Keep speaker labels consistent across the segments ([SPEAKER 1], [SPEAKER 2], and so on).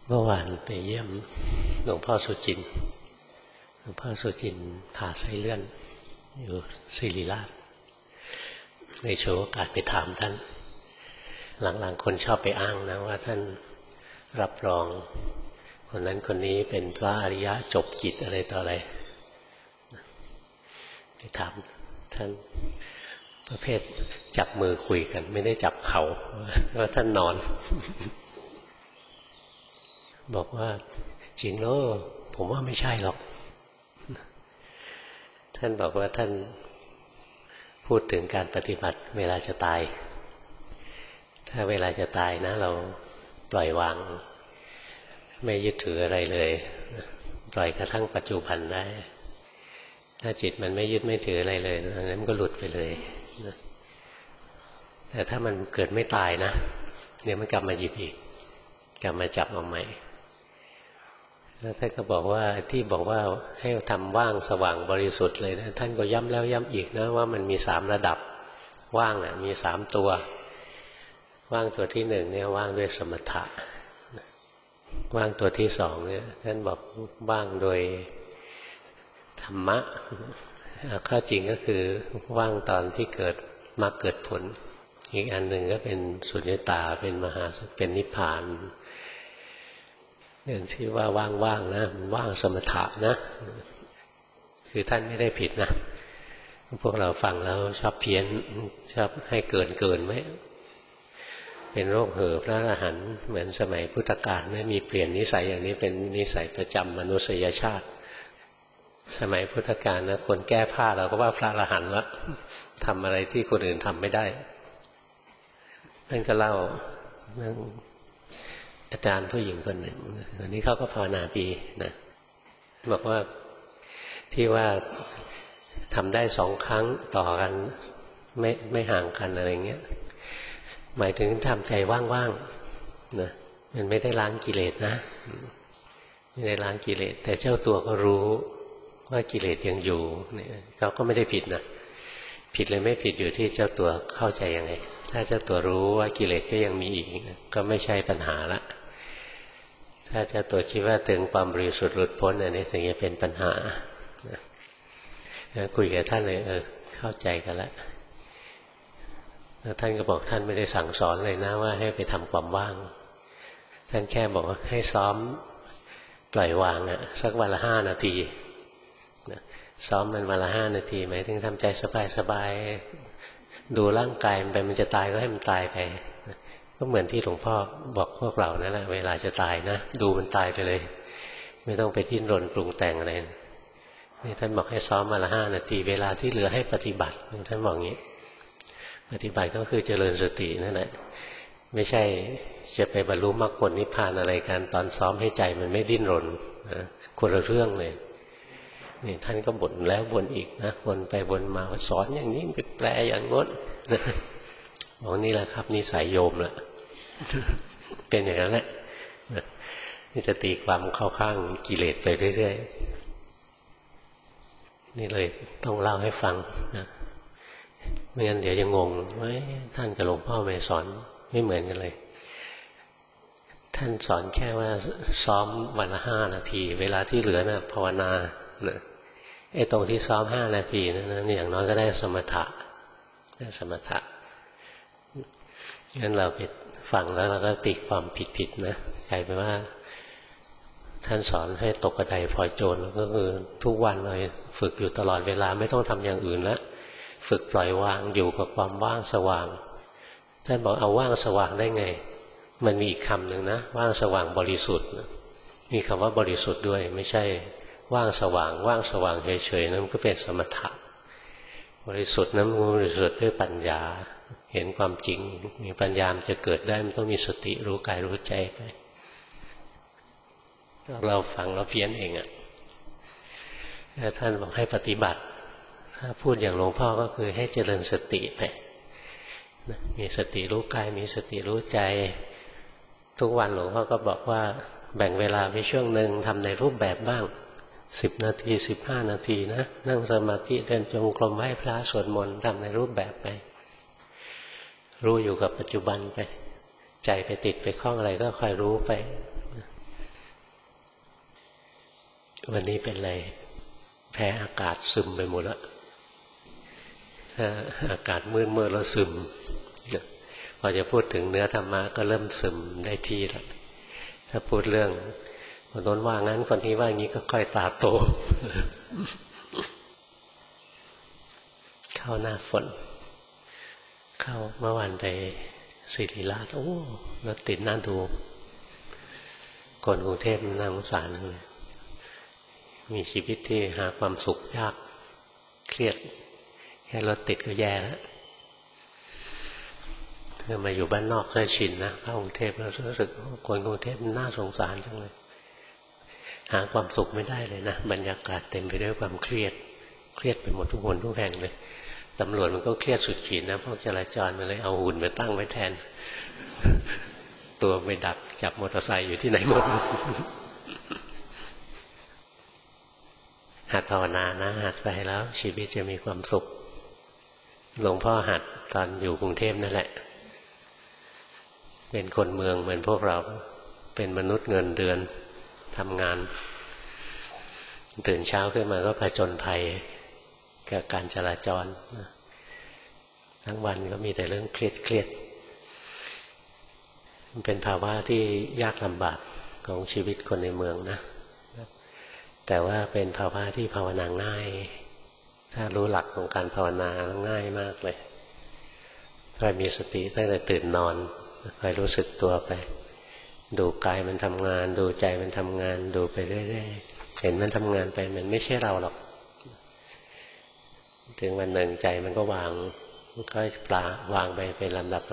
[SPEAKER 1] เมื่อวานไปเยี่ยมหลวงพ่อสุจินต์หลวงพ่อสุจินต์ผ่าไส้เลื่อนอยู่ศิริราชในโชว์โอกาสไปถามท่านหลังๆคนชอบไปอ้างนะว่าท่านรับรองคนนั้นคนนี้เป็นพระอริยะจบกิจอะไรต่ออะไรไปถามท่านประเภทจับมือคุยกันไม่ได้จับเขาว่าท่านนอนบอกว่าจริงแล้วผมว่าไม่ใช่หรอกท่านบอกว่าท่านพูดถึงการปฏิบัติเวลาจะตายถ้าเวลาจะตายนะเราปล่อยวางไม่ยึดถืออะไรเลยปล่อยกระทั่งปัจจุบันได้ถ้าจิตมันไม่ยึดไม่ถืออะไรเลยนั้นมันก็หลุดไปเลยแต่ถ้ามันเกิดไม่ตายนะเดี๋ยวมันกลับมาหยิบอีกกลับมาจับเอาใหม่แล้วท่านก็บอกว่าที่บอกว่าให้ทำว่างสว่างบริสุทธิ์เลยนะท่านก็ย้ำแล้วย้ำอีกนะว่ามันมี3ระดับว่างอ่ะมี3ตัวว่างตัวที่1เนี่ยว่างด้วยสมถะว่างตัวที่2เนี่ยท่านบอกว่างโดยธรรมะข้อจริงก็คือว่างตอนที่เกิดมรรคเกิดผลอีกอันหนึ่งก็เป็นสุญญตาเป็นมหาเป็นนิพพานเนี่ยที่ว่าว่างๆนะมันว่างสมถะนะคือท่านไม่ได้ผิดนะพวกเราฟังแล้วชอบเพี้ยนชอบให้เกินไหมเป็นโรคเห่อพระอรหันต์เหมือนสมัยพุทธกาลไม่มีเปลี่ยนนิสัยอย่างนี้เป็นนิสัยประจำมนุษยชาติสมัยพุทธกาลนะคนแก้ผ้าเราก็ว่าพระอรหันต์แล้วทำอะไรที่คนอื่นทำไม่ได้ท่านก็เล่าเรื่องอาจารย์ผู้หญิงคนหนึ่งตอนนี้เขาก็ภาวนาดีนะบอกว่าที่ว่าทำได้2 ครั้งต่อกันไม่ห่างกันอะไรเงี้ยหมายถึงทำใจว่างๆนะมันไม่ได้ล้างกิเลสนะไม่ได้ล้างกิเลสแต่เจ้าตัวก็รู้ว่ากิเลสยังอยู่เนี่ยเขาก็ไม่ได้ผิดนะผิดเลยไม่ผิดอยู่ที่เจ้าตัวเข้าใจยังไงถ้าเจ้าตัวรู้ว่ากิเลสก็ยังมีอีกก็ไม่ใช่ปัญหาละถ้าเจ้าตัวคิดว่าถึงความบริสุทธิ์หลุดพ้นอันนี้ถึงจะเป็นปัญหาคุยกับท่านเลยเข้าใจกันแล้วท่านก็บอกท่านไม่ได้สั่งสอนเลยนะว่าให้ไปทำความว่างท่านแค่บอกว่าให้ซ้อมปล่อยวางสักวันละ5 นาทีซ้อมมันวันละ5 นาทีหมายถึงทำใจสบายๆดูร่างกายมันไปมันจะตายก็ให้มันตายไปก็เหมือนที่หลวงพ่อบอกพวกเรานั่นแหละเวลาจะตายนะดูมันตายไปเลยไม่ต้องไปดิ้นรนปรุงแต่งอะไรนี่ท่านบอกให้ซ้อมวันละ5 นาทีเวลาที่เหลือให้ปฏิบัติท่านบอกอย่างนี้ปฏิบัติก็คือเจริญสตินั่นแหละไม่ใช่จะไปบรรลุมรรคผลนิพพานอะไรกันตอนซ้อมให้ใจมันไม่ดิ้นรนคนละเรื่องเลยนี่ท่านก็บ่นแล้วบ่นอีกนะบ่นไปบ่นมาสอนอย่างนี้ไปแปลอย่างงดบอกนี่แหละครับนิสัยโยมละเป็นอย่างนั้นแหละนี่จะตีความเข้าข้างกิเลสไปเรื่อยๆนี่เลยต้องเล่าให้ฟังนะไม่งั้นเดี๋ยวจะงงว่าท่านกับหลวงพ่อไม่สอนไม่เหมือนกันเลยท่านสอนแค่ว่าซ้อมวันละ5 นาทีเวลาที่เหลือนะภาวนาไอ้ตรงที่ซ้อม5 นาทีนั้นอย่างน้อยก็ได้สมถะได้สมถะงั้นเราไปฟังแล้วเราก็ตีความผิดนะกลายเป็นว่าท่านสอนให้ตกกระไดพลอยโจรก็คือทุกวันเลยฝึกอยู่ตลอดเวลาไม่ต้องทำอย่างอื่นแล้วฝึกปล่อยวางอยู่กับความว่างสว่างท่านบอกเอาว่างสว่างได้ไงมันมีอีกคำหนึ่งนะว่างสว่างบริสุทธิ์มีคำว่าบริสุทธิ์ด้วยไม่ใช่ว่างสว่างว่างสว่างเฉยๆนั่นก็เป็นสมถะบริสุทธิ์นั้นบริสุทธิ์ด้วยปัญญาเห็นความจริงมีปัญญาจะเกิดได้มันต้องมีสติรู้กายรู้ใจไปเราฟังเราเพี้ยนเองแล้วท่านบอกให้ปฏิบัติถ้าพูดอย่างหลวงพ่อก็คือให้เจริญสติไปมีสติรู้กายมีสติรู้ใจทุกวันหลวงพ่อก็บอกว่าแบ่งเวลาไปช่วงหนึ่งทำในรูปแบบบ้าง10 นาที15 นาทีนะนั่งสมาธิเดินจงกรมไหว้พระสวดมนต์ทำในรูปแบบไปรู้อยู่กับปัจจุบันไปใจไปติดไปคล้องอะไรก็คอยรู้ไปวันนี้เป็นไรแพ้อากาศซึมไปหมดแล้วถ้าอากาศมืดแล้วซึมพอจะพูดถึงเนื้อธรรมะก็เริ่มซึมได้ที่แล้วถ้าพูดเรื่องคนโน้นว่างั้นคนนี้ว่างี้ก็ค่อยตาโต เข้าหน้าฝนเข้าเมื่อวานไปศิริราชโอ้รถติดน่าดูคนกรุงเทพน่าสงสารเลยมีชีวิตที่หาความสุขยากเครียดแค่รถติดก็แย่แล้วคือมาอยู่บ้านนอกก็ชินนะเข้ากรุงเทพแล้วรู้สึกคนกรุงเทพน่าสงสารจังเลยหาความสุขไม่ได้เลยนะบรรยากาศเต็มไปด้วยความเครียดไปหมดทุกคนทุกแห่งเลยตำรวจมันก็เครียดสุดขีดนะพวกจราจรมันเลยเอาหุ่นมาตั้งไว้แทนตัวไปดักจับมอเตอร์ไซค์อยู่ที่ไหนหมดหัดภาวนานะหัดไปแล้วชีวิตจะมีความสุขหลวงพ่อหัดตอนอยู่กรุงเทพนั่นแหละเป็นคนเมืองเหมือนพวกเราเป็นมนุษย์เงินเดือนทำงานตื่นเช้าขึ้นมาก็ผจญภัยกับการจราจรทั้งวันก็มีแต่เรื่องเครียดมันเป็นภาวะที่ยากลำบากของชีวิตคนในเมืองนะแต่ว่าเป็นภาวะที่ภาวนาง่ายถ้ารู้หลักของการภาวนาง่ายมากเลยคอยมีสติตั้งแต่ตื่นนอนคอยรู้สึกตัวไปดูกายมันทำงานดูใจมันทำงานดูไปเรื่อยๆเห็นมันทำงานไปมันไม่ใช่เราหรอกถึงวันหนึ่งใจมันก็วางค่อยปลาวางไปเป็นลำดับ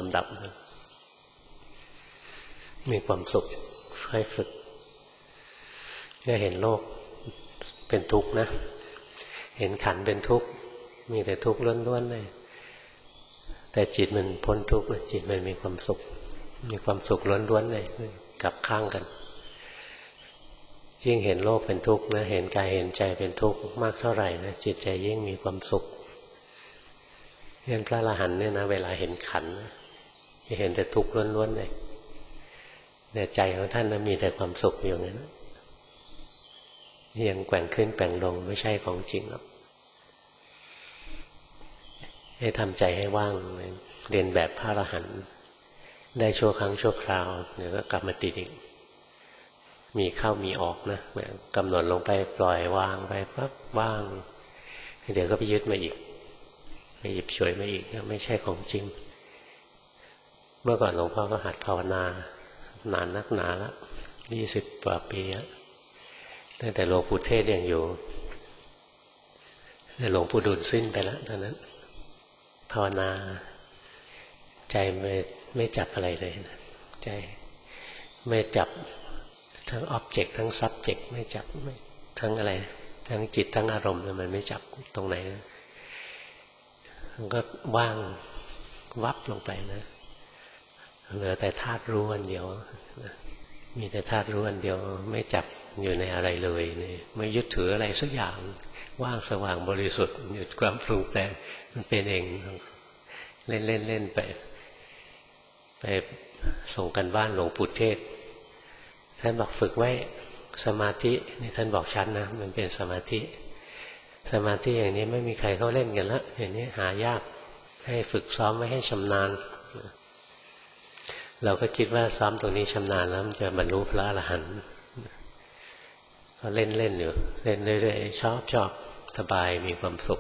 [SPEAKER 1] มีความสุขค่อยฝึกก็เห็นโลกเป็นทุกข์นะเห็นขันธ์เป็นทุกข์มีแต่ทุกข์ล้วนๆเลยแต่จิตมันพ้นทุกข์จิตมันมีความสุขล้วนๆเลยกลับข้างกันยิ่งเห็นโลกเป็นทุกข์นะเห็นกายเห็นใจเป็นทุกข์มากเท่าไหร่นะจิตใจยิ่งมีความสุขเห็นพระอรหันต์เนี่ยนะเวลาเห็นขันธ์จะเห็นแต่ทุกข์ล้วนๆเลยในใจของท่านนะมีแต่ความสุขอยู่นั้นยังแกว่งขึ้นแกว่งลงไม่ใช่ของจริงหรอกให้ทำใจให้ว่างเรียนแบบพระอรหันต์ได้ชั่วครั้งชั่วคราวเดี๋ยวก็กลับมาติดอีกมีเข้ามีออกนะกำหนดลงไปปล่อยวางไปปั๊บว่างเดี๋ยวก็ไปยึดมาอีกไปหยิบฉวยมาอีกไม่ใช่ของจริงเมื่อก่อนหลวงพ่อก็หัดภาวนานานนักหนาแล้ว20 กว่าปีแล้วตั้งแต่หลวงปู่เทศยังอยู่แต่หลวงปู่ดูลสิ้นไปแล้วตอนนั้นภาวนาใจไม่จับอะไรเลยนะใจไม่จับทั้ง object ทั้ง subject ไม่จับไม่ทั้งอะไรทั้งจิตทั้งอารมณ์มันไม่จับตรงไหนมันก็ว่างวับลงไปนะเหลือแต่ธาตุรู้อันเดียวมีแต่ธาตุรู้อันเดียวไม่จับอยู่ในอะไรเลยนี่ไม่ยึดถืออะไรสักอย่างว่างสว่างบริสุทธิ์หยุดความปรุงแต่งมันเป็นเองเล่นไปส่งกันบ้านหลวงปู่เทศท่านบอกฝึกไว้สมาธินี่ท่านบอกชัดนะมันเป็นสมาธิอย่างนี้ไม่มีใครเขาเล่นกันแล้วอย่างนี้หายากให้ฝึกซ้อมไว้ให้ชำนาญเราก็คิดว่าซ้อมตรงนี้ชำนาญแล้วมันจะบรรลุพระอรหันต์ก็เล่นอยู่เล่นเรื่อยๆชอบสบายมีความสุข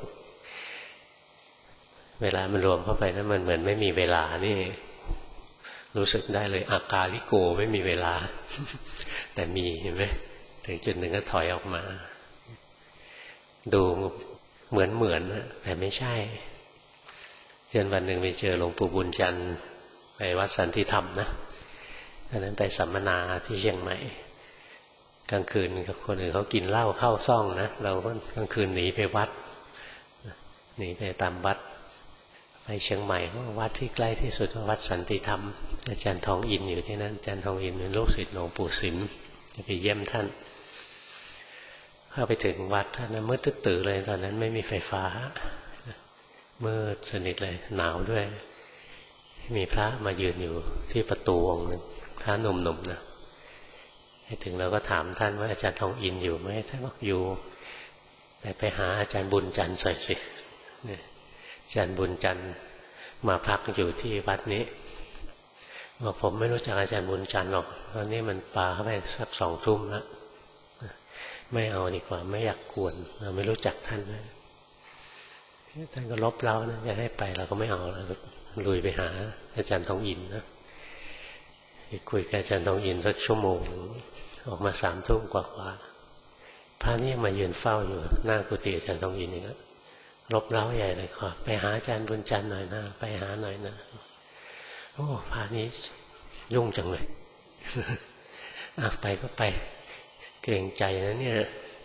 [SPEAKER 1] เวลามันรวมเข้าไปนั้นมันเหมือนไม่มีเวลานี่รู้สึกได้เลยอากาลิโกไม่มีเวลาแต่มีเห็นไหมถึงจุดหนึ่งก็ถอยออกมาดูเหมือนแต่ไม่ใช่จนวันหนึ่งไปเจอหลวงปู่บุญจันทร์ไปวัดสันติธรรมนะตอนนั้นไปสัมมนาที่เชียงใหม่กลางคืนคนอื่นเขากินเหล้าเข้าซ่องนะเราก็กลางคืนหนีไปวัดหนีไปตามวัดไปเชียงใหม่วัดที่ใกล้ที่สุดวัดสันติธรรมอาจารย์ทองอินอยู่ที่นั่นอาจารย์ทองอินเป็นลูกศิษย์หลวงปู่สิมจะไปเยี่ยมท่านเข้าไปถึงวัดท่านมืดตื้อเลยตอนนั้นไม่มีไฟฟ้ามืดสนิทเลยหนาวด้วยมีพระมายืนอยู่ที่ประตูองค์นึงพระหนุ่มๆนะไปถึงเราก็ถามท่านว่าอาจารย์ทองอินอยู่ไหมท่านบอกอยู่แต่ไปหาอาจารย์บุญจันทร์สิอาจารย์บุญจันทร์มาพักอยู่ที่วัดนี้บอกผมไม่รู้จักอาจารย์บุญจันทร์หรอกตอนนี้มันปาเข้าไปสัก2 ทุ่มแล้วไม่เอาดีกว่าไม่อยากกวนเราไม่รู้จักท่านนะท่านก็ลบเรานะจะให้ไปเราก็ไม่เอาเราลุยไปหาอาจารย์ทองอินนะคุยกับอาจารย์ทองอินสักชั่วโมงออกมา3 ทุ่มกว่าพระนี่มายืนเฝ้าอยู่หน้ากุฏิอาจารย์ทองอินนี่ก็ลบเล้าใหญ่เลยขอไปหาอาจารย์บุญจันทร์หน่อยนะไปหาหน่อยนะโอ้พระนี้ยุ่งจังเลยไปก็ไปเกรงใจนะเนี่ย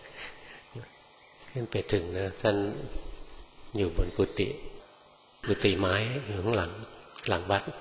[SPEAKER 1] ขึ้นไปถึงนะท่านอยู่บนกุฏิไม้อยู่ข้างหลังวัด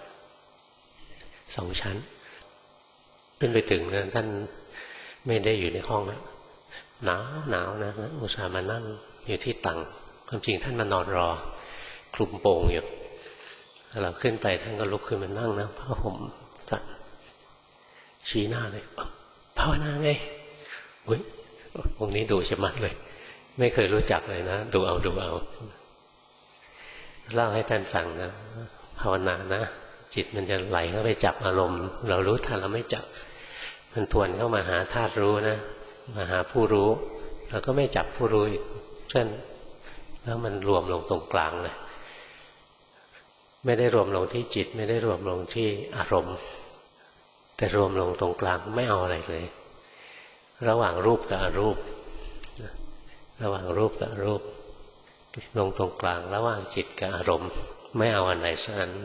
[SPEAKER 1] 2 ชั้นขึ้นไปถึงนะท่านไม่ได้อยู่ในห้องนะหนาวนะอุตส่าห์มานั่งอยู่ที่ตังความจริงท่านมานอนรอคลุมโปงอยู่เราขึ้นไปท่านก็ลุกขึ้นมานั่งนะผ้าห่มสั่นชี้หน้าเลยภาวนาไงอุ้ยองค์นี้ดุชะมัดเลยไม่เคยรู้จักเลยนะดูเอาเล่าให้ท่านฟังนะภาวนานะจิตมันจะไหลเข้าไปจับอารมณ์เรารู้ทันเราไม่จับมันทวนเข้ามาหาธาตุรู้นะมาหาผู้รู้เราก็ไม่จับผู้รู้อีกเช่นแล้วมันรวมลงตรงกลางเลยไม่ได้รวมลงที่จิตไม่ได้รวมลงที่อารมณ์แต่รวมลงตรงกลางไม่เอาอะไรเลยระหว่างรูปกับอรูประหว่างรูปกับรูปลงตรงกลางระหว่างจิตกับอารมณ์ไม่เอาอันไหนสักอัน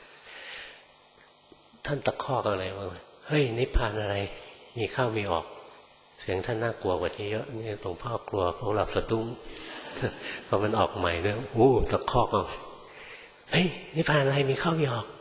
[SPEAKER 1] ท่านตะคอกอะไรวะเฮ้ยนิพพานอะไรมีเข้ามีออกเสียงท่านน่ากลัวกว่านี้เยอะนี่หลวงพ่อกลัวพวกเราสะดุ้งพอมันออกใหม่เนี่ยตะคอกเอาเฮ้ยนิพพานอะไรมีเข้ามีออก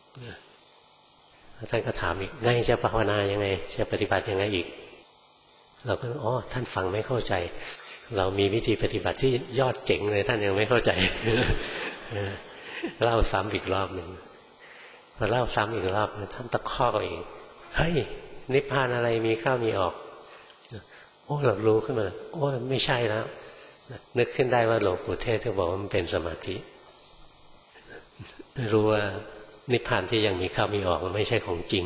[SPEAKER 1] ท่านก็ถามอีกไงจะภาวนายังไงจะปฏิบัติยังไงอีกเราก็ท่านฟังไม่เข้าใจเรามีวิธีปฏิบัติที่ยอดเจ๋งเลยท่านยังไม่เข้าใจเล่าซ้ำอีกรอบหนึ่งพอเล่าซ้ำอีกรอบท่านตะคอกอีกเฮ้ยนิพพานอะไรมีเข้ามีออกเรารู้ขึ้นมาไม่ใช่แล้วนึกขึ้นได้ว่าหลวงปู่เทศเขาบอกว่ามันเป็นสมาธิรู้ว่านิพพานที่ยังมีเข้ามีออกมันไม่ใช่ของจริง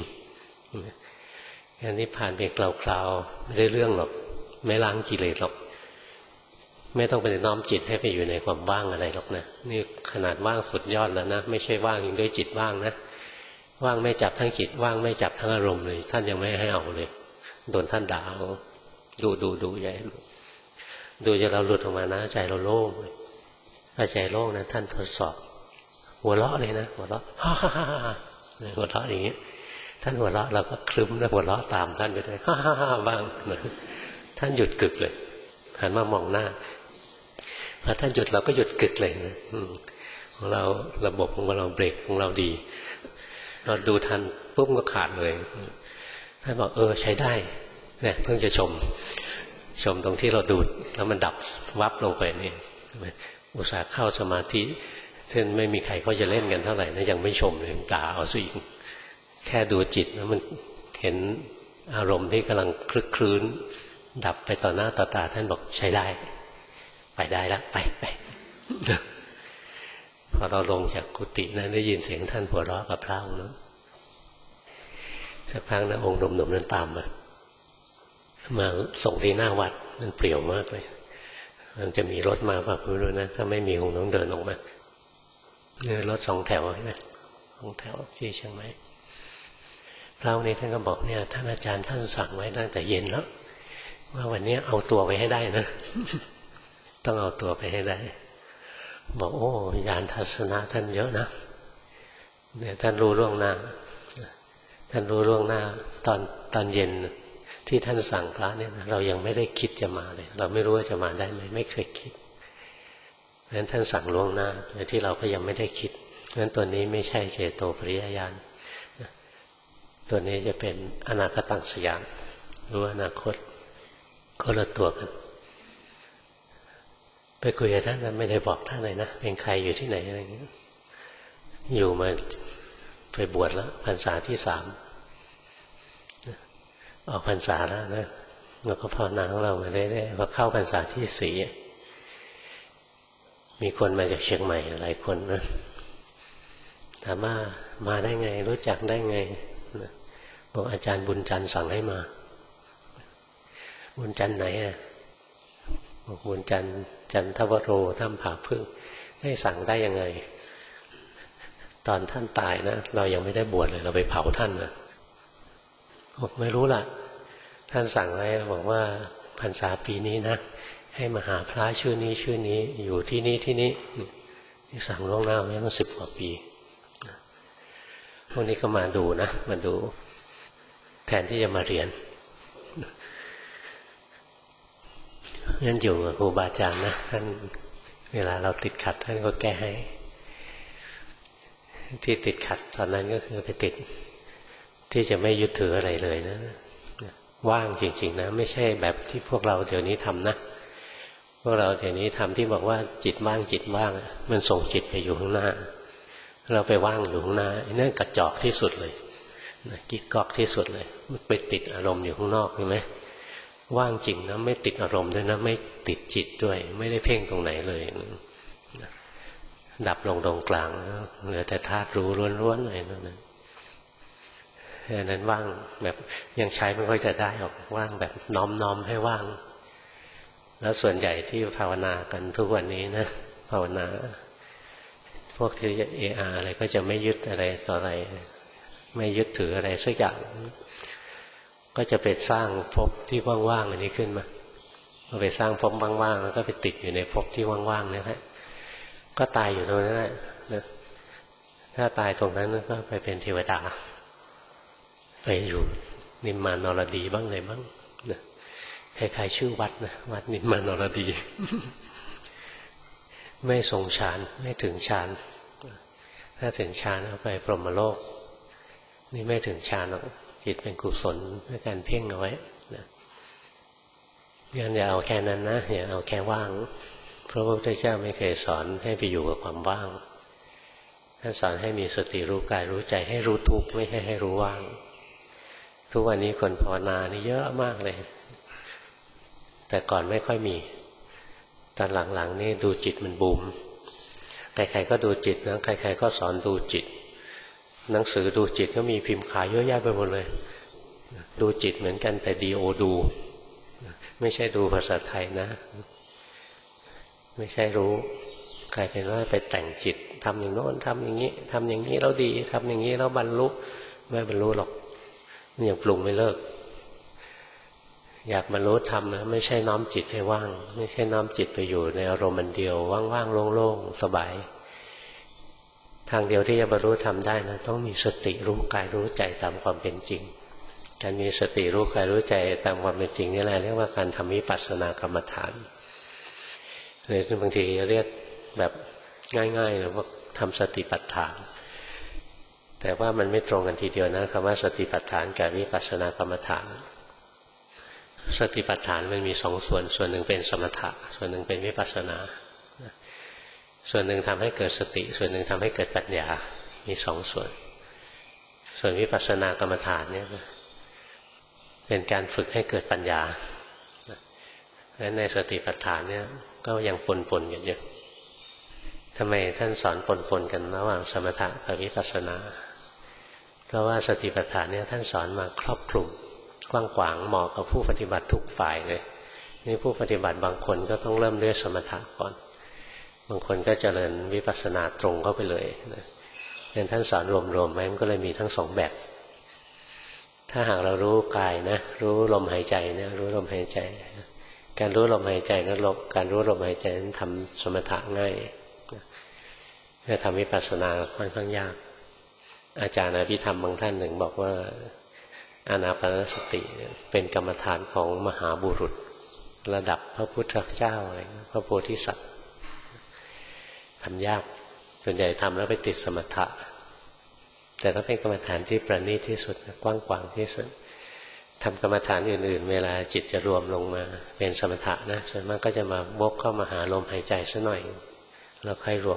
[SPEAKER 1] นิพพานเป็นคราวๆไม่ได้เรื่องหรอกไม่ล้างกิเลสหรอกไม่ต้องไปน้อมจิตให้ไปอยู่ในความว่างอะไรหรอกนะนี่ขนาดว่างสุดยอดแล้วนะไม่ใช่ว่างอย่างด้วยจิตว่างนะว่างไม่จับทั้งจิตว่างไม่จับทั้งอารมณ์เลยท่านยังไม่ให้เอาเลยโดนท่านด่าดูใหญ่ดูจนเราหลุดออกมานะใจเราโล่งพอใจโล่งนะท่านทดสอบหัวเราะเลยนะหัวเราะฮ่าหัวเราะอย่างนี้ท่านหัวเราะเราก็คลึ้มแล้วหัวเราะตามท่านไปเลยฮ่าบ้างท่านหยุดกึกเลยหันมามองหน้าพอท่านหยุดเราก็หยุดกึกเลยนะของเราระบบของเราเบรกของเราดีเราดูทันปุ๊บก็ขาดเลยท่านบอกใช้ได้เนี่ยเพิ่งจะชมตรงที่เราดูแล้วมันดับวับลงไปนี่อุตส่าห์เข้าสมาธิซึ่งไม่มีใครเขาจะเล่นกันเท่าไหร่นะยังไม่ชมเลยด่าเอาซะอีกแค่ดูจิตแล้วมันเห็นอารมณ์ที่กำลังคลึกคลื้นดับไปต่อหน้าต่อตาท่านบอกใช้ได้ไปได้แล้วไปพอเราลงจากกุฏินั้นได้ยินเสียงท่านหัวเราะกับพระองค์นั้นสักพักนะองค์หนุ่มๆนั้นตามมาส่งที่หน้าวัดมันเปลี่ยวมากเลยมันจะมีรถมาแบบไม่รู้นะถ้าไม่มีคงต้องเดินออกมาเนี่ยรถ2 แถวใช่ไหม2 แถวที่เชียงใหม่พระองค์นี้ท่านก็บอกเนี่ยท่านอาจารย์ท่านสั่งไว้ตั้งแต่เย็นแล้วว่าวันนี้เอาตัวไปให้ได้นะต้องเอาตัวไปให้ได้บอกญาณทัศนะท่านเยอะนะเนี่ยท่านรู้ล่วงหน้าตอนเย็นที่ท่านสั่งพระเนี่ยเรายังไม่ได้คิดจะมาเลยเราไม่รู้ว่าจะมาได้ไหมไม่เคยคิดเพราะฉะนั้นท่านสั่งล่วงหน้าโดยที่เราก็ยังไม่ได้คิดเพราะฉะนั้นตัวนี้ไม่ใช่เจโตปริยญาณตัวนี้จะเป็นอนาคตังสยานรู้อนาคตก็ละตัวกันไปคุยกับท่านไม่ได้บอกท่านเลยนะเป็นใครอยู่ที่ไหนอะไรอย่างเงี้ยอยู่มาไปบวชแล้วพรรษาที่ 3 ออกพรรษาแล้วนะเราก็ภาวนาของเรามาเรื่อยๆพอเข้าพรรษาที่สี่มีคนมาจากเชียงใหม่หลายคนนะถามว่ามาได้ไงรู้จักได้ไงบอกอาจารย์บุญจันทร์สั่งให้มาบุญจันทร์ไหนบอกบุญจันทร์จันทวโรถ้ำผาพึ่งให้สั่งได้ยังไงตอนท่านตายนะเรายังไม่ได้บวชเลยเราไปเผาท่านนะบอกไม่รู้ล่ะท่านสั่งไว้บอกว่าพรรษาปีนี้นะให้มาหาพระชื่อนี้ชื่อนี้อยู่ที่นี่ที่นี้สั่งล่วงหน้าไว้ตั้ง10 กว่าปีพวกนี้ก็มาดูนะมาดูแทนที่จะมาเรียนงั้นอยู่กับครูบาอาจารย์นะท่านเวลาเราติดขัดท่านก็แก้ให้ที่ติดขัดตอนนั้นก็คือไปติดที่จะไม่ยึดถืออะไรเลยนะว่างจริงๆนะไม่ใช่แบบที่พวกเราเดี๋ยวนี้ทำนะพวกเราเดี๋ยวนี้ทำที่บอกว่าจิตว่างจิตว่างมันส่งจิตไปอยู่ข้างหน้าเราไปว่างอยู่ข้างหน้านั่นกระจอกที่สุดเลยกิ๊กก๊อกที่สุดเลยมันไปติดอารมณ์อยู่ข้างนอกใช่ไหมว่างจริงนะไม่ติดอารมณ์ด้วยนะไม่ติดจิตด้วยไม่ได้เพ่งตรงไหนเลยดับลงตรงกลางเหลือแต่ธาตุรู้ล้วนๆเลยนั่นนั้นว่างแบบยังใช้ไม่ค่อยจะได้หรอกว่างแบบน้อมให้ว่างแล้วส่วนใหญ่ที่ภาวนากันทุกวันนี้นะภาวนาพวกที่อะไรก็จะไม่ยึดอะไรต่ออะไรไม่ยึดถืออะไรสักอย่างก็จะไปสร้างภพที่ว่างๆอันนี้ขึ้นมาพอไปสร้างภพว่างๆแล้วก็ไปติดอยู่ในภพที่ว่างๆนี่แหละก็ตายอยู่ตรงนั้นแหละถ้าตายตรงนั้นก็ไปเป็นเทวดาไปอยู่นิมมานรดีบ้างเลยบ้างคล้ายๆชื่อวัดนะวัดนิมมานรดี ไม่ทรงฌานไม่ถึงฌานถ้าถึงฌานเอาไปพรหมโลกนี่ไม่ถึงฌานหรอกจิตเป็นกุศลด้วยการเพ่งเอาไว้งั้นอย่าเอาแค่นั้นนะอย่าเอาแค่ว่างพระพุทธเจ้าไม่เคยสอนให้ไปอยู่กับความว่างท่านสอนให้มีสติรู้กายรู้ใจให้รู้ทุกข์ไม่ให้รู้ว่างทุกวันนี้คนภาวนานี่เยอะมากเลยแต่ก่อนไม่ค่อยมีตอนหลังๆนี่ดูจิตมันบูมใครๆก็ดูจิตนะใครๆก็สอนดูจิตหนังสือดูจิตก็มีพิมพ์ขายเยอะแยะไปหมดเลยดูจิตเหมือนกันแต่ดีโอดูไม่ใช่ดูภาษาไทยนะไม่ใช่รู้กลายเป็นว่าไปแต่งจิตทำอย่างโน้นทำอย่างนี้ทำอย่างนี้แล้วดีทำอย่างนี้แล้วบรรลุไม่บรรลุหรอกมันยังปรุงไม่เลิกอยากบรรลุธรรมนะไม่ใช่น้อมจิตให้ว่างไม่ใช่น้อมจิตไปอยู่ในอารมณ์เดียวว่างๆโล่งๆสบายทางเดียวที่จะบรรลุธรรมได้นะต้องมีสติรู้กายรู้ใจตามความเป็นจริงการมีสติรู้กายรู้ใจตามความเป็นจริงนี่แหละเรียกว่าการทำวิปัสสนากรรมฐานหรือบางทีเรียกแบบง่ายๆเลยว่าทำสติปัฏฐานแต่ว่ามันไม่ตรงกันทีเดียวนะคำว่าสติปัฏฐานกับวิปัสสนากรรมฐานสติปัฏฐานมันมีสองส่วนส่วนหนึ่งเป็นสมถะส่วนหนึ่งเป็นวิปัสสนาส่วนหนึ่งทำให้เกิดสติส่วนหนึ่งทำให้เกิดปัญญามีสองส่วนส่วนวิปัสสนากรรมฐานเนี่ยเป็นการฝึกให้เกิดปัญญาและในสติปัฏฐานเนี่ยก็ยังปนกันอยู่ทำไมท่านสอนปนกันระหว่างสมถะกับวิปัสสนาเพราะว่าสติปัฏฐานเนี่ยท่านสอนมาครอบคลุมกว้างขวางเหมาะกับผู้ปฏิบัติทุกฝ่ายเลยนี่ผู้ปฏิบัติบางคนก็ต้องเริ่มด้วยสมถะก่อนบางคนก็เจริญวิปัสสนาตรงเข้าไปเลยเป็นท่านสอนรวมๆไว้มันก็เลยมีทั้งสองแบบถ้าหากเรารู้กายนะรู้ลมหายใจเนี่ยรู้ลมหายใจการรู้ลมหายใจนั้นการรู้ลมหายใจนั้นทำสมถะง่ายแต่ทำวิปัสสนาค่อนข้างยากอาจารย์อภิธรรมบางท่านหนึ่งบอกว่าอานาปานสติเป็นกรรมฐานของมหาบุรุษระดับพระพุทธเจ้าอะไรพระโพธิสัตว์ทำยากส่วนใหญ่ทำแล้วไปติดสมถะแต่ถ้าเป็นกรรมฐานที่ประณีตที่สุดกว้างขวางที่สุดทำกรรมฐานอื่นๆเวลาจิตจะรวมลงมาเป็นสมถะนะส่วนมากก็จะมาบกเข้ามาหาลมหายใจซะหน่อยแล้วค่อยรวม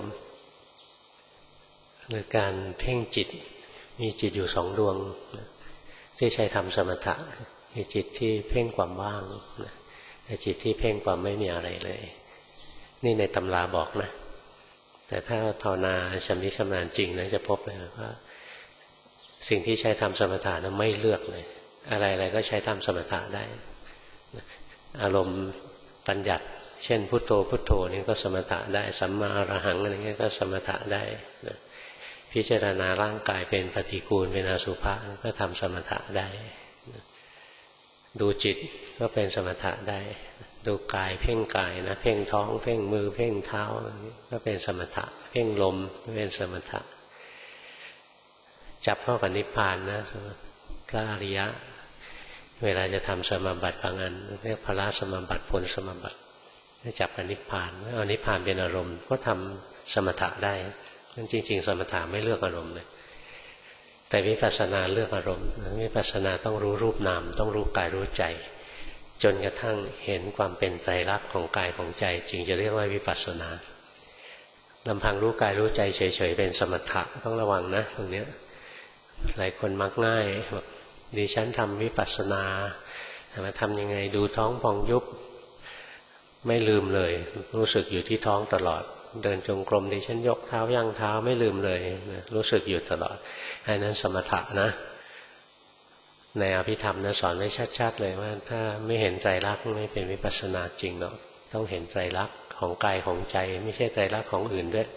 [SPEAKER 1] หรือการเพ่งจิตมีจิตอยู่สองดวงที่ใช้ทำสมถะมีจิตที่เพ่งความว่างจิตที่เพ่งความไม่มีอะไรเลยนี่ในตำราบอกนะแต่ถ้าภาวนาชำนิชำนาญจริงนะจะพบเลยว่าสิ่งที่ใช้ทำสมถะนั้นไม่เลือกเลยอะไรๆก็ใช้ทำสมถะได้อารมณ์ปัญญัติเช่นพุทโธพุทโธนี่ก็สมถะได้สัมมาอรหังอะไรเงี้ยก็สมถะได้พิจารณาร่างกายเป็นปฏิกูลเป็นอสุภะก็ทำสมถะได้ดูจิตก็เป็นสมถะได้ดูกายเพ่งกายนะเพ่งท้องเพ่งมือเพ่งเท้าก็เป็นสมถะเพ่งลมก็เป็นสมถะจับเข้ากับนิพพานนะพระอริยะเวลาจะทำสมาบัติบางอันเรียกพละสมาบัติผลสมาบัติจับกับนิพพานเอานิพพานเป็นอารมณ์ก็ทำสมถะได้จริงๆสมถะไม่เลือกอารมณ์เลยแต่วิปัสสนาเลือกอารมณ์วิปัสสนาต้องรู้รูปนามต้องรู้กายรู้ใจจนกระทั่งเห็นความเป็นไตรลักษณ์ของกายของใจจึงจะเรียกว่าวิปัสสนาลำพังรู้กายรู้ใจเฉยๆเป็นสมถะต้องระวังนะตรงนี้หลายคนมักง่ายดิฉันทำวิปัสสนาแต่ว่าทำยังไงดูท้องพองยุบไม่ลืมเลยรู้สึกอยู่ที่ท้องตลอดเดินจงกรมดิฉันยกเท้าย่างเท้าไม่ลืมเลยรู้สึกอยู่ตลอดอันนั้นสมถะนะในอภิธรรมนะสอนไว้ชัดๆเลยว่าถ้าไม่เห็นไตรลักษณ์ไม่เป็นวิปัสสนาจริงหรอกต้องเห็นไตรลักษณ์ของกายของใจไม่ใช่ไตรลักษณ์ของอื่นด้วย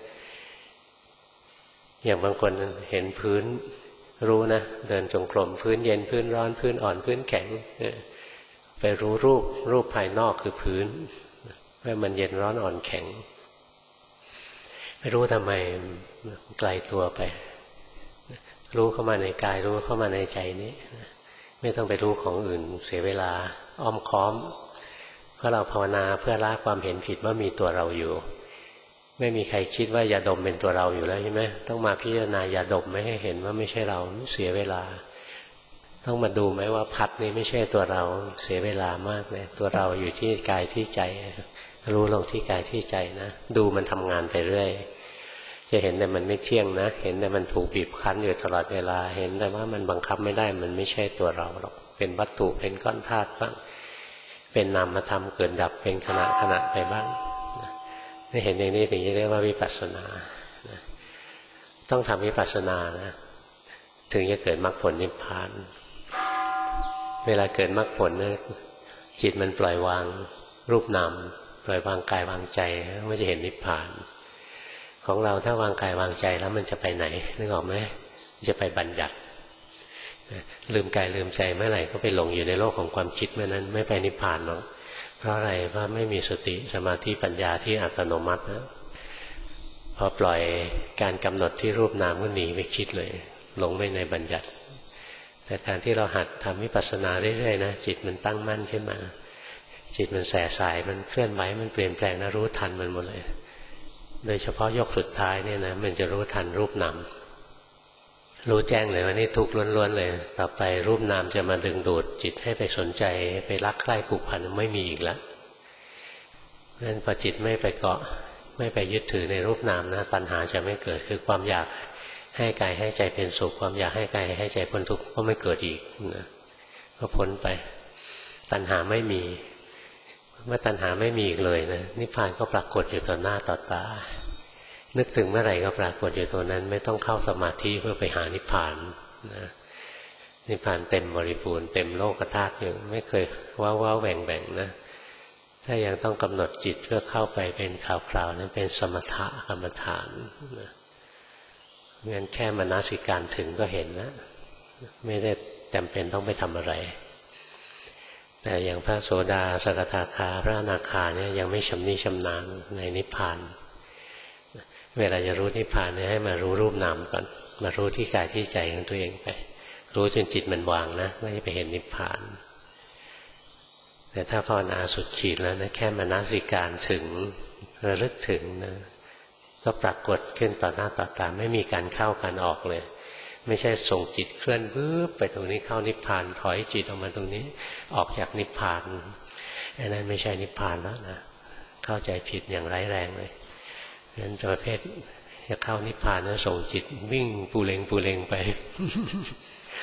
[SPEAKER 1] อย่างบางคนเห็นพื้นรู้นะเดินจงกรมพื้นเย็นพื้นร้อนพื้นอ่อนพื้นแข็งไปรู้รูปภายนอกคือพื้นว่ามันเย็นร้อนอ่อนแข็งไม่รู้ทำไมไกลตัวไปรู้เข้ามาในกายรู้เข้ามาในใจนี้ไม่ต้องไปรู้ของอื่นเสียเวลาอ้อมค้อมเพราะเราภาวนาเพื่อละความเห็นผิดว่ามีตัวเราอยู่ไม่มีใครคิดว่ายาดมเป็นตัวเราอยู่แล้วใช่ไหมต้องมาพิจารณายาดมไม่ให้เห็นว่าไม่ใช่เราเสียเวลาต้องมาดูไหมว่าพัดนี้ไม่ใช่ตัวเราเสียเวลามากเลยตัวเราอยู่ที่กายที่ใจรู้ลงที่กายที่ใจนะดูมันทำงานไปเรื่อยจะเห็นแต่มันไม่เที่ยงนะเห็นแต่มันถูกบีบคั้นอยู่ตลอดเวลาเห็นแต่ว่ามันบังคับไม่ได้มันไม่ใช่ตัวเราหรอกเป็นวัตถุเป็นก้อนธาตุบ้างเป็นนามธรรมเกิดดับเป็นขณะไปบ้างนี่เห็นอย่างนี้ถึงจะเรียกว่าวิปัสสนาต้องทำวิปัสสนานะถึงจะเกิดมรรคผลนิพพานเวลาเกิดมรรคผลนะจิตมันปล่อยวางรูปนามปล่อยวางกายวางใจมันจะเห็นนิพพานของเราถ้าวางกายวางใจแล้วมันจะไปไหนนึกออกไหมจะไปบัญญัติลืมกายลืมใจเมื่อไหร่ก็ไปหลงอยู่ในโลกของความคิดเมื่อนั้นไม่ไปนิพพานหรอกเพราะอะไรเพราะไม่มีสติสมาธิปัญญาที่อัตโนมัตินะพอปล่อยการกำหนดที่รูปนามก็หนีไปคิดเลยหลงไปในบัญญัติแต่การที่เราหัดทำวิปัสสนาเรื่อยๆนะจิตมันตั้งมั่นขึ้นมาจิตมันแส่สายมันเคลื่อนไหวมันเปลี่ยนแปลงนะรู้ทันมันหมดเลยโดยเฉพาะยกสุดท้ายเนี่ยนะมันจะรู้ทันรูปนามรู้แจ้งเลยว่านี่ทุกข์ล้วนๆเลยต่อไปรูปนามจะมาดึงดูดจิตให้ไปสนใจไปรักใคร่ผูกพันไม่มีอีกแล้วเพราะฉะนั้นพอจิตไม่ไปเกาะไม่ไปยึดถือในรูปนามนะตัณหาจะไม่เกิดคือความอยากให้กายให้ใจเป็นสุขความอยากให้กายให้ใจพ้นทุกข์ก็ไม่เกิดอีกนะก็พ้นไปตัณหาไม่มีเมื่อตัณหาไม่มีอีกเลยนะนิพพานก็ปรากฏอยู่ต่อหน้าต่อตานึกถึงเมื่อไหร่ก็ปรากฏอยู่ตัวนั้นไม่ต้องเข้าสมาธิเพื่อไปหานิพพานนะนิพพานเต็มบริบูรณ์เต็มโลกธาตุอยู่ไม่เคยว้าวแหว่งนะถ้ายังต้องกำหนดจิตเพื่อเข้าไปเป็นคราวๆนั้นเป็นสมถะกรรมฐานนะงั้นแค่มนสิการถึงก็เห็นนะไม่ได้จำเป็นต้องไปทำอะไรแต่อย่างพระโสดาสกทาคาพระอนาคาเนี่ยยังไม่ชำนิชำนาญในนิพพานเวลาจะรู้นิพพานเนี่ยให้มารู้รูปนามก่อนมารู้ที่กายที่ใจของตัวเองไปรู้จนจิตมันวางนะไม่ไปเห็นนิพพานแต่ถ้าภาวนาสุดขีดแล้วนะแค่มนสิการถึงระลึกถึงนะก็ปรากฏขึ้นต่อหน้าต่อตาไม่มีการเข้าการออกเลยไม่ใช่ส่งจิตเคลื่อนไปตรงนี้เข้านิพพานถอยจิตออกมาตรงนี้ออกจากนิพพานอันนั้นไม่ใช่นิพพานแล้วนะเข้าใจผิดอย่างร้ายแรงเลยงั้นประเภทจะเข้านิพพานแล้วส่งจิตวิ่งปูเลงไป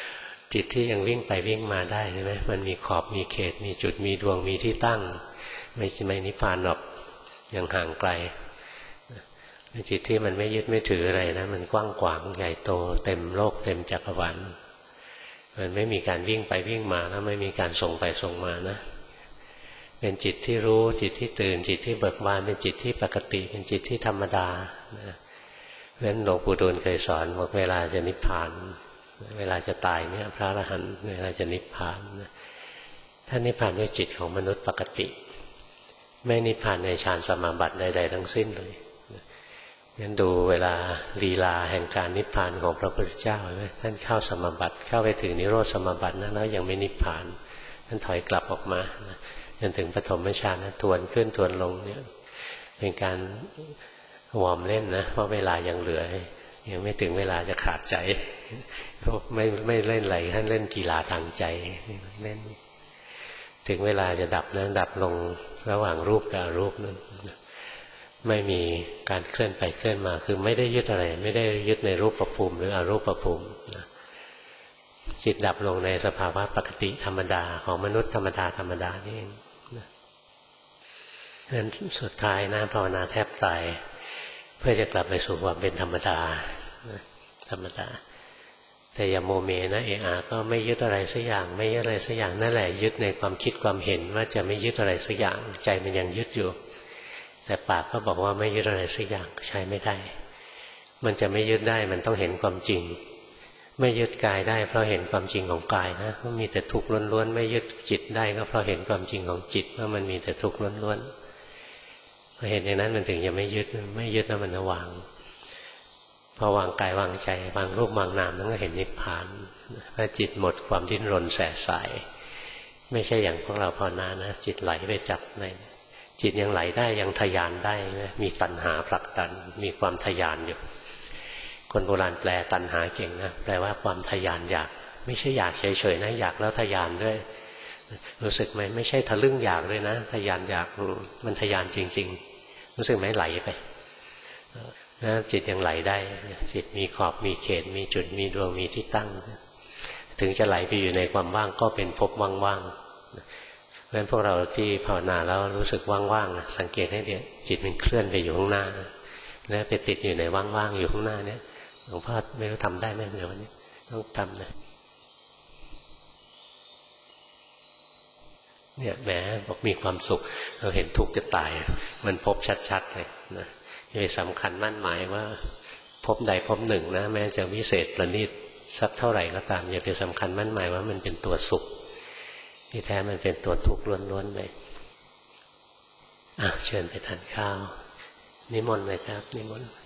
[SPEAKER 1] จิตที่ยังวิ่งไปวิ่งมาได้ใช่ไหมมันมีขอบมีเขตมีจุดมีดวงมีที่ตั้งไม่นิพพานหรอกยังห่างไกลจิตที่มันไม่ยึดไม่ถืออะไรนะมันกว้างขวางใหญ่โตเต็มโลกเต็มจักรวาลมันไม่มีการวิ่งไปวิ่งมาแล้วไม่มีการส่งไปส่งมานะเป็นจิตที่รู้จิตที่ตื่นจิตที่เบิกบานเป็นจิตที่ปกติเป็นจิตที่ธรรมดาเพราะฉะนั้นหลวงปู่ดูลเคยสอนบอกเวลาจะนิพพานเวลาจะตายเนี่ยพระอรหันต์เวลาจะนิพพานท่านนิพพานด้วยจิตของมนุษย์ปกติไม่นิพพานในฌานสมาบัติใดๆทั้งสิ้นเลยงั้นดูเวลาลีลาแห่งการนิพพานของพระพุทธเจ้าท่านเข้าสมาบัติเข้าไปถึงนิโรธสมาบัตินั้นแล้วยังไม่นิพพานท่านถอยกลับออกมาจนถึงปฐมฌานทวนขึ้นทวนลงเนี่ยเป็นการวอร์มเล่นนะเพราะเวลายังเหลือยังไม่ถึงเวลาจะขาดใจไม่เล่นอะไรท่านเล่นกีฬาทางใจเล่นถึงเวลาจะดับนั้นดับลงระหว่างรูปกับอรูปนั้นไม่มีการเคลื่อนไปเคลื่อนมาคือไม่ได้ยึดอะไรไม่ได้ยึดในรูปภูมิหรืออรูปภูมิจิตดับลงในสภาวะปกติธรรมดาของมนุษย์ธรรมดาธรรมดานี่เองงั้นสุดท้ายนะภาวนาแทบตายเพื่อจะกลับไปสู่ความเป็นธรรมดาธรรมดาแต่อย่าโมเมนะก็ไม่ยึดอะไรสักอย่างไม่ยึดอะไรสักอย่างนั่นแหละยึดในความคิดความเห็นว่าจะไม่ยึดอะไรสักอย่างใจมันยังยึดอยู่แต่ปากก็บอกว่าไม่ยึดอะไรสักอย่างใช้ไม่ได้มันจะไม่ยึดได้มันต้องเห็นความจริงไม่ยึดกายได้เพราะเห็นความจริงของกายนะมันมีแต่ทุกข์ล้วนๆไม่ยึดจิตได้ก็เพราะเห็นความจริงของจิตว่ามันมีแต่ทุกข์ล้วนๆพอเห็นอย่างนั้นมันถึงจะไม่ยึดแล้วมันจะวางพอวางกายวางใจวางรูปวางนามนั้นก็เห็นนิพพานถ้าจิตหมดความดิ้นรนแสสายไม่ใช่อย่างพวกเราภาวนานะจิตไหลไปจับในจิตยังไหลได้ยังทะยานได้มีตัณหาผลักดันมีความทะยานอยู่คนโบราณแปลตัณหาเก่งนะแปลว่าความทะยานอยากไม่ใช่อยากเฉยๆนะอยากแล้วทะยานด้วยรู้สึกไหมไม่ใช่ทะลึ่งอยากเลยนะทะยานอยากมันทะยานจริงๆรู้สึกไหมไหลไปนะจิตยังไหลได้จิตมีขอบมีเขตมีจุดมีดวงมีที่ตั้งถึงจะไหลไปอยู่ในความว่างก็เป็นภพว่างๆเพราะฉะนั้นพวกเราที่ภาวนาแล้วรู้สึกว่างๆสังเกตให้ดีจิตมันเคลื่อนไปอยู่ข้างหน้าแล้วไปติดอยู่ในว่างๆอยู่ข้างหน้าเนี่ยหลวงพ่อไม่รู้ทำได้ไหมเดี๋ยววันนี้ต้องทำนะเนี่ยแหมบอกมีความสุขเราเห็นทุกข์จะตายมันพบชัดๆเลยนะอย่าไปสำคัญมั่นหมายว่าพบใดพบหนึ่งนะแม้จะวิเศษประณีตสักเท่าไหร่ก็ตามอย่าไปสำคัญมั่นหมายว่ามันเป็นตัวสุขที่แท้มันเป็นตัวทุกข์ล้วนๆเลยเชิญไปทานข้าวนิมนต์เลยครับนิมนต์